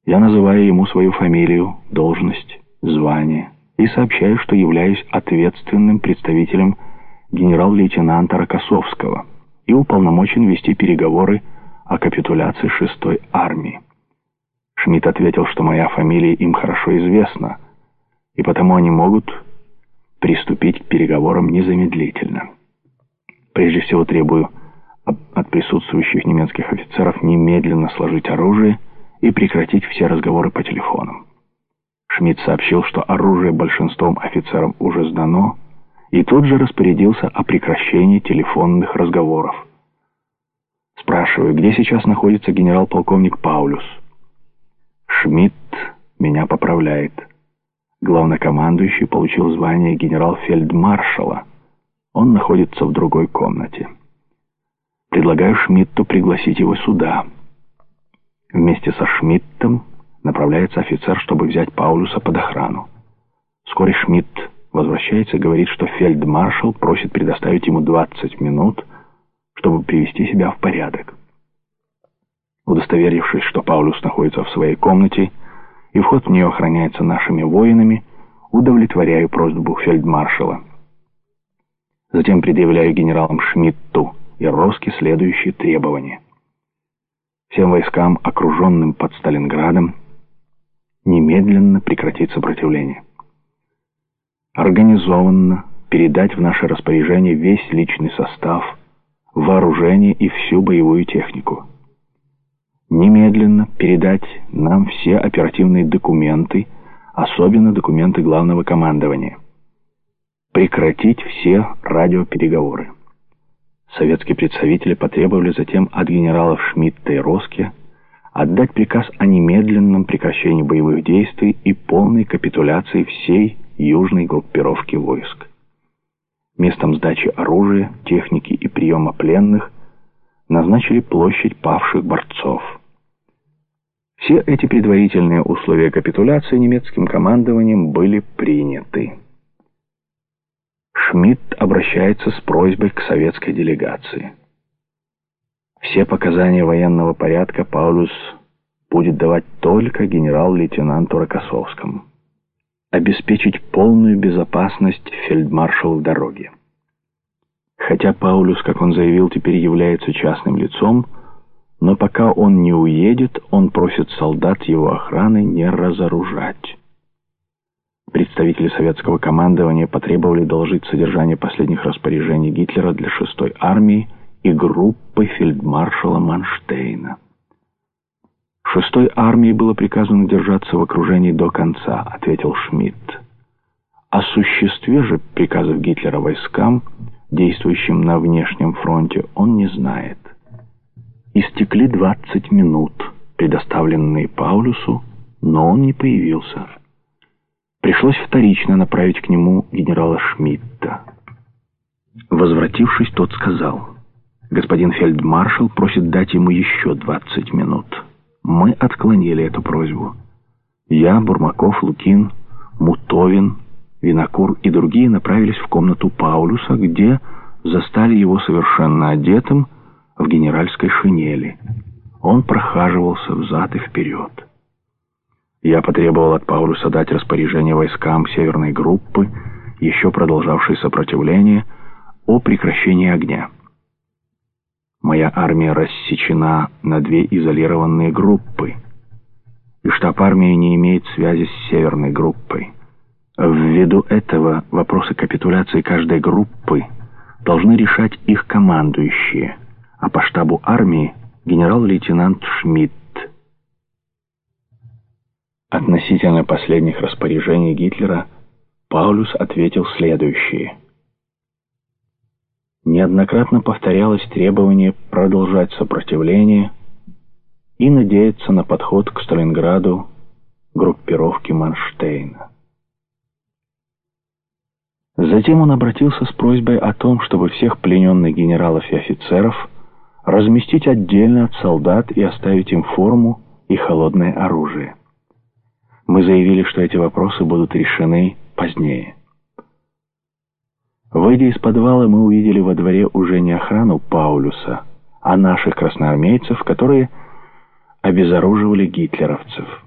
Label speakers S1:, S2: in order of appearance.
S1: Я называю ему свою фамилию, должность, звание и сообщаю, что являюсь ответственным представителем генерал-лейтенанта Рокоссовского и уполномочен вести переговоры о капитуляции 6-й армии. Шмидт ответил, что моя фамилия им хорошо известна, и потому они могут приступить к переговорам незамедлительно. Прежде всего требую от присутствующих немецких офицеров немедленно сложить оружие и прекратить все разговоры по телефонам. Шмидт сообщил, что оружие большинством офицерам уже сдано, и тут же распорядился о прекращении телефонных разговоров. Спрашиваю, где сейчас находится генерал-полковник Паулюс? Шмидт меня поправляет. Главнокомандующий получил звание генерал-фельдмаршала. Он находится в другой комнате. Предлагаю Шмидту пригласить его сюда. Вместе со Шмидтом направляется офицер, чтобы взять Паулюса под охрану. Вскоре Шмидт возвращается и говорит, что фельдмаршал просит предоставить ему 20 минут, чтобы привести себя в порядок. Удостоверившись, что Паулюс находится в своей комнате и вход в нее охраняется нашими воинами, удовлетворяю просьбу фельдмаршала. Затем предъявляю генералам Шмидту и Роске следующие требования. Всем войскам, окруженным под Сталинградом, немедленно прекратить сопротивление. Организованно передать в наше распоряжение весь личный состав, вооружение и всю боевую технику. Немедленно передать нам все оперативные документы, особенно документы главного командования. Прекратить все радиопереговоры. Советские представители потребовали затем от генералов Шмидта и Роске отдать приказ о немедленном прекращении боевых действий и полной капитуляции всей южной группировки войск. Местом сдачи оружия, техники и приема пленных назначили площадь павших борцов. Все эти предварительные условия капитуляции немецким командованием были приняты. Шмидт обращается с просьбой к советской делегации. Все показания военного порядка Паулюс будет давать только генерал-лейтенанту Рокоссовскому. Обеспечить полную безопасность фельдмаршалу в дороге. Хотя Паулюс, как он заявил, теперь является частным лицом, но пока он не уедет, он просит солдат его охраны не разоружать. Представители советского командования потребовали доложить содержание последних распоряжений Гитлера для 6-й армии и группы фельдмаршала Манштейна. 6-й армии было приказано держаться в окружении до конца, ответил Шмидт. О существе же приказов Гитлера войскам, действующим на внешнем фронте, он не знает. Истекли 20 минут, предоставленные Паулюсу, но он не появился. Пришлось вторично направить к нему генерала Шмидта. Возвратившись, тот сказал: господин фельдмаршал просит дать ему еще 20 минут. Мы отклонили эту просьбу. Я, Бурмаков, Лукин, Мутовин, Винокур и другие направились в комнату Паулюса, где застали его совершенно одетым в генеральской шинели. Он прохаживался взад и вперед. Я потребовал от Паулюса дать распоряжение войскам северной группы, еще продолжавшей сопротивление, о прекращении огня. Моя армия рассечена на 2 изолированные группы, и штаб армии не имеет связи с северной группой. Ввиду этого вопросы капитуляции каждой группы должны решать их командующие, а по штабу армии генерал-лейтенант Шмидт. Относительно последних распоряжений Гитлера Паулюс ответил следующее. Неоднократно повторялось требование продолжать сопротивление и надеяться на подход к Сталинграду группировки Манштейна. Затем он обратился с просьбой о том, чтобы всех плененных генералов и офицеров разместить отдельно от солдат и оставить им форму и холодное оружие. Мы заявили, что эти вопросы будут решены позднее. Выйдя из подвала, мы увидели во дворе уже не охрану Паулюса, а наших красноармейцев, которые обезоруживали гитлеровцев.